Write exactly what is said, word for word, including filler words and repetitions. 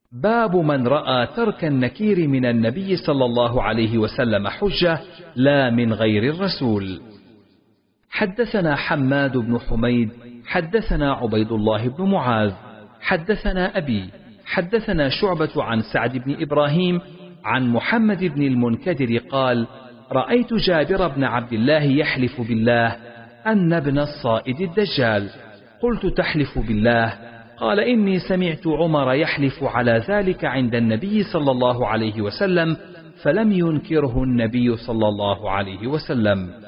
باب من رأى ترك النكير من النبي صلى الله عليه وسلم حجة لا من غير الرسول. حدثنا حماد بن حميد حدثنا عبيد الله بن معاذ حدثنا أبي حدثنا شعبة عن سعد بن إبراهيم عن محمد بن المنكدر قال: رأيت جابر بن عبد الله يحلف بالله أن ابن الصائد الدجال. قلت: تحلف بالله؟ قال: إني سمعت عمر يحلف على ذلك عند النبي صلى الله عليه وسلم فلم ينكره النبي صلى الله عليه وسلم.